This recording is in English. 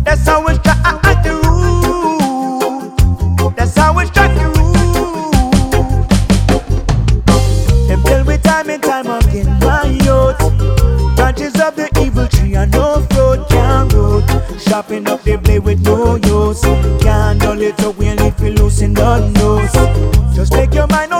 That's how we strike the root. That's how we strike the root. Them tell me time and time again, my youth, branches of the evil tree and no fruit can root. Chopping up the blade with no use. Can't dull it up when it feel loose in the nose. Just take your mind